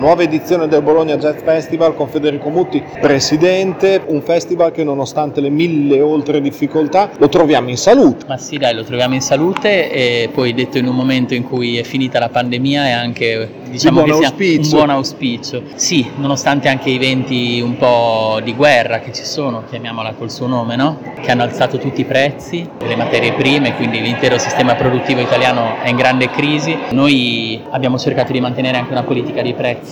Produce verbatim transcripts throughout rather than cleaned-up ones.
Nuova edizione del Bologna Jazz Festival con Federico Mutti, presidente, un festival che nonostante le mille oltre difficoltà lo troviamo in salute. Ma sì dai, lo troviamo in salute e poi detto in un momento in cui è finita la pandemia è anche diciamo che sia un buon auspicio. Sì, nonostante anche i venti un po' di guerra che ci sono, chiamiamola col suo nome, no? Che hanno alzato tutti i prezzi delle materie prime, quindi l'intero sistema produttivo italiano è in grande crisi. Noi abbiamo cercato di mantenere anche una politica di prezzi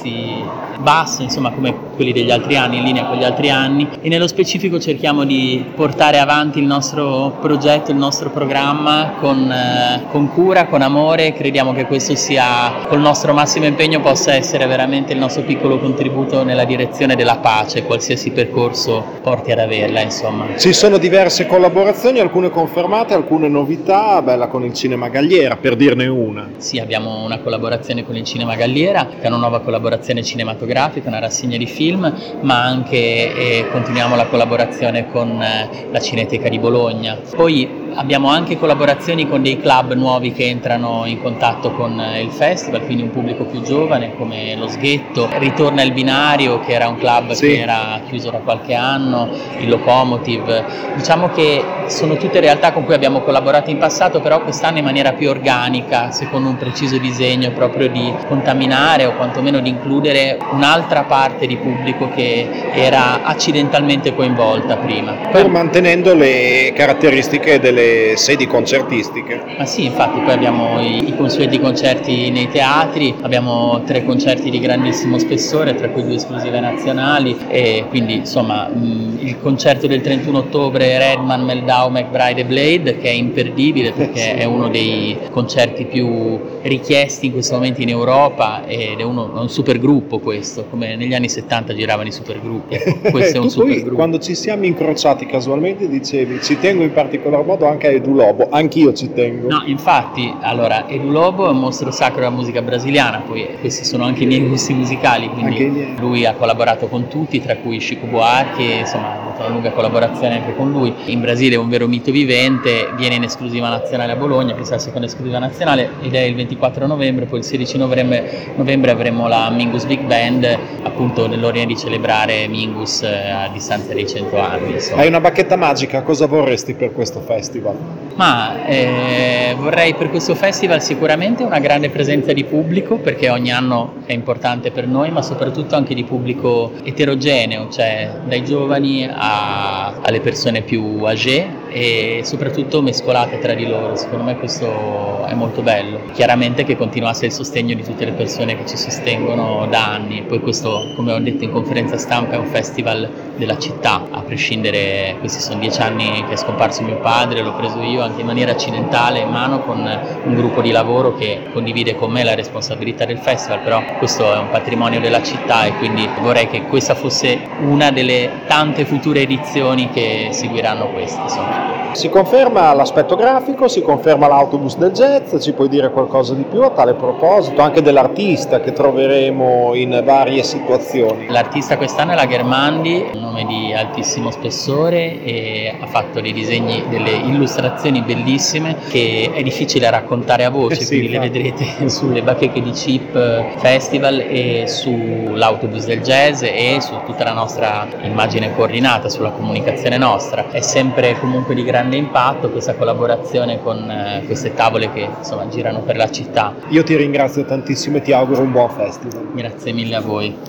bassi, insomma come quelli degli altri anni, in linea con gli altri anni, e nello specifico cerchiamo di portare avanti il nostro progetto, il nostro programma con, eh, con cura, con amore. Crediamo che questo sia, col nostro massimo impegno, possa essere veramente il nostro piccolo contributo nella direzione della pace, qualsiasi percorso porti ad averla, insomma. Ci sono diverse collaborazioni, alcune confermate, alcune novità, bella con il Cinema Galliera, per dirne una. Sì, abbiamo una collaborazione con il Cinema Galliera, che è una nuova collaborazione cinematografica, una rassegna di film, ma anche eh, continuiamo la collaborazione con eh, la Cineteca di Bologna. Poi abbiamo anche collaborazioni con dei club nuovi che entrano in contatto con eh, il festival, quindi un pubblico più giovane come lo Sghetto. Ritorna il Binario, che era un club sì. che era chiuso da qualche anno, il Locomotive. Diciamo che sono tutte realtà con cui abbiamo collaborato in passato, però quest'anno in maniera più organica, secondo un preciso disegno proprio di contaminare o quantomeno di includere un'altra parte di pubblico che era accidentalmente coinvolta prima. Pur mantenendo le caratteristiche delle sedi concertistiche. Ma sì, infatti poi abbiamo i, i consueti concerti nei teatri, abbiamo tre concerti di grandissimo spessore, tra cui due esclusive nazionali, e quindi insomma mh, il concerto del trentuno ottobre Redman, Meldau, McBride e Blade, che è imperdibile perché è uno dei concerti più richiesti in questo momento in Europa ed è uno, è un supergruppo questo, come negli anni settanta giravano i supergruppi. Questo è un supergruppo. Quando ci siamo incrociati casualmente dicevi ci tengo in particolar modo anche a Edu Lobo, anch'io ci tengo. No, infatti, allora Edu Lobo è un mostro sacro della musica brasiliana, poi questi sono anche i miei gusti musicali, quindi lui ha collaborato con tutti, tra cui Chico Buarque, insomma ha avuto una lunga collaborazione anche con lui. In Brasile è un vero mito vivente, viene in esclusiva nazionale a Bologna, questa è la seconda esclusiva nazionale ed è il ventiquattro novembre, poi il sedici novembre, novembre avremo la Mingus Big Band, appunto nell'ordine di celebrare Mingus a distanza dei cento anni. Insomma. Hai una bacchetta magica, cosa vorresti per questo festival? Ma eh, vorrei per questo festival sicuramente una grande presenza di pubblico, perché ogni anno è importante per noi, ma soprattutto anche di pubblico eterogeneo, cioè dai giovani a, alle persone più âgé e soprattutto mescolate tra di loro. Secondo me questo è molto bello. Chiaramente che continuasse il sostegno di tutte le persone che ci sostengono da anni. Poi questo, come ho detto in conferenza stampa, è un festival della città, a prescindere, questi sono dieci anni che è scomparso mio padre, l'ho preso io anche in maniera accidentale in mano con un gruppo di lavoro che condivide con me la responsabilità del festival, però questo è un patrimonio della città e quindi vorrei che questa fosse una delle tante future edizioni che seguiranno queste. Insomma. Si conferma l'aspetto grafico, si conferma l'autobus del jazz, ci puoi dire qualcosa di più a tale proposito, anche dell'artista che troveremo in varie situazioni? L'artista quest'anno è la Germandi, un nome di altissimo spessore e ha fatto dei disegni, delle illustrazioni bellissime che è difficile raccontare a voce, eh sì, quindi infatti. Le vedrete sulle bacheche di Chip Festival e sull'autobus del jazz e su tutta la nostra immagine coordinata, sulla comunicazione nostra. È sempre comunque di grande impatto questa collaborazione con eh, queste tavole che insomma girano per la città. Io ti ringrazio tantissimo e ti auguro un buon festival. Grazie mille a voi.